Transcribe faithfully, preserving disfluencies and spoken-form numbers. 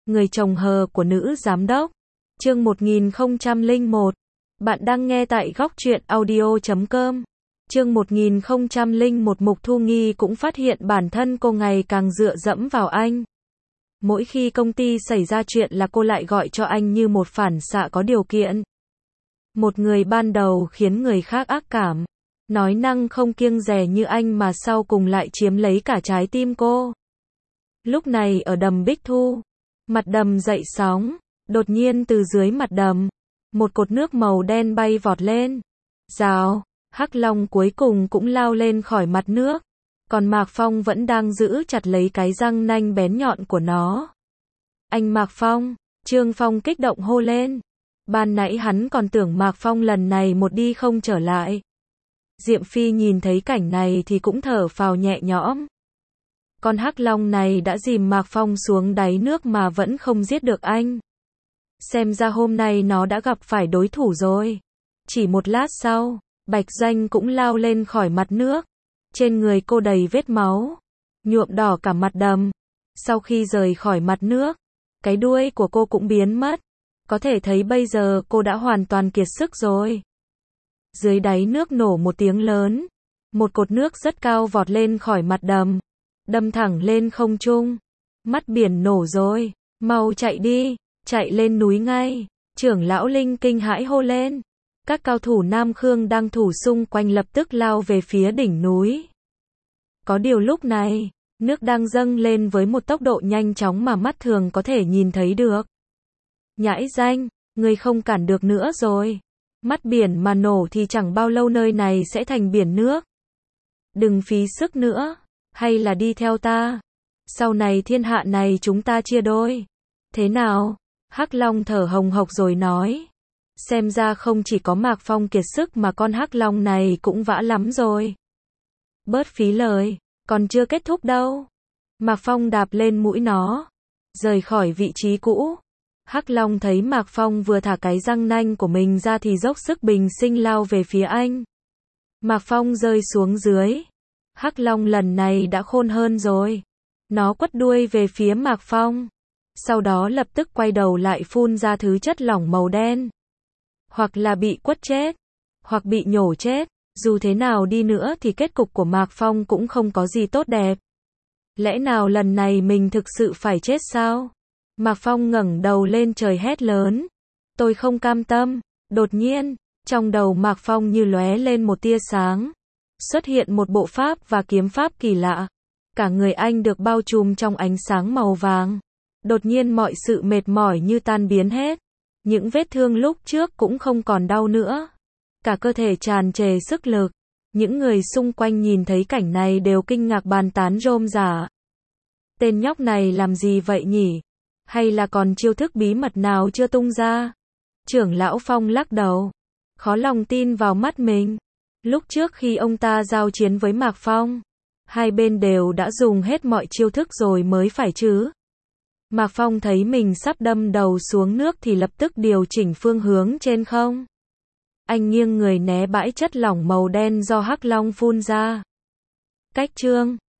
Người chồng hờ của nữ giám đốc. Chương một nghìn không trăm lẻ một. Bạn đang nghe tại góc truyện audio chấm com. Chương một nghìn không trăm lẻ một. Mục Thu Nghi cũng phát hiện bản thân cô ngày càng dựa dẫm vào anh. Mỗi khi công ty xảy ra chuyện là cô lại gọi cho anh như một phản xạ có điều kiện. Một người ban đầu khiến người khác ác cảm, nói năng không kiêng dè như anh mà sau cùng lại chiếm lấy cả trái tim cô. Lúc này ở đầm Bích Thu, mặt đầm dậy sóng, đột nhiên từ dưới mặt đầm, một cột nước màu đen bay vọt lên. Rào, Hắc Long cuối cùng cũng lao lên khỏi mặt nước, còn Mạc Phong vẫn đang giữ chặt lấy cái răng nanh bén nhọn của nó. Anh Mạc Phong, Trương Phong kích động hô lên. Ban nãy hắn còn tưởng Mạc Phong lần này một đi không trở lại. Diệm Phi nhìn thấy cảnh này thì cũng thở phào nhẹ nhõm. Con Hắc Long này đã dìm Mạc Phong xuống đáy nước mà vẫn không giết được anh. Xem ra hôm nay nó đã gặp phải đối thủ rồi. Chỉ một lát sau, Bạch Doanh cũng lao lên khỏi mặt nước. Trên người cô đầy vết máu, nhuộm đỏ cả mặt đầm. Sau khi rời khỏi mặt nước, cái đuôi của cô cũng biến mất. Có thể thấy bây giờ cô đã hoàn toàn kiệt sức rồi. Dưới đáy nước nổ một tiếng lớn. Một cột nước rất cao vọt lên khỏi mặt đầm, đâm thẳng lên không trung. Mắt biển nổ rồi, mau chạy đi, chạy lên núi ngay. Trưởng lão Linh kinh hãi hô lên. Các cao thủ Nam Khương đang thủ xung quanh lập tức lao về phía đỉnh núi. Có điều lúc này, nước đang dâng lên với một tốc độ nhanh chóng mà mắt thường có thể nhìn thấy được. Nhãi danh, người không cản được nữa rồi. Mắt biển mà nổ thì chẳng bao lâu nơi này sẽ thành biển nước. Đừng phí sức nữa, hay là đi theo ta. Sau này thiên hạ này chúng ta chia đôi. Thế nào? Hắc Long thở hồng hộc rồi nói. Xem ra không chỉ có Mạc Phong kiệt sức mà con Hắc Long này cũng vã lắm rồi. Bớt phí lời, còn chưa kết thúc đâu. Mạc Phong đạp lên mũi nó, rời khỏi vị trí cũ. Hắc Long thấy Mạc Phong vừa thả cái răng nanh của mình ra thì dốc sức bình sinh lao về phía anh. Mạc Phong rơi xuống dưới. Hắc Long lần này đã khôn hơn rồi. Nó quất đuôi về phía Mạc Phong. Sau đó lập tức quay đầu lại phun ra thứ chất lỏng màu đen. Hoặc là bị quất chết, hoặc bị nhổ chết. Dù thế nào đi nữa thì kết cục của Mạc Phong cũng không có gì tốt đẹp. Lẽ nào lần này mình thực sự phải chết sao? Mạc Phong ngẩng đầu lên trời hét lớn. Tôi không cam tâm. Đột nhiên, trong đầu Mạc Phong như lóe lên một tia sáng. Xuất hiện một bộ pháp và kiếm pháp kỳ lạ. Cả người anh được bao trùm trong ánh sáng màu vàng. Đột nhiên mọi sự mệt mỏi như tan biến hết. Những vết thương lúc trước cũng không còn đau nữa. Cả cơ thể tràn trề sức lực. Những người xung quanh nhìn thấy cảnh này đều kinh ngạc bàn tán rôm rả. Tên nhóc này làm gì vậy nhỉ? Hay là còn chiêu thức bí mật nào chưa tung ra? Trưởng lão Phong lắc đầu. Khó lòng tin vào mắt mình. Lúc trước khi ông ta giao chiến với Mạc Phong, hai bên đều đã dùng hết mọi chiêu thức rồi mới phải chứ. Mạc Phong thấy mình sắp đâm đầu xuống nước thì lập tức điều chỉnh phương hướng trên không. Anh nghiêng người né bãi chất lỏng màu đen do Hắc Long phun ra. Cách chương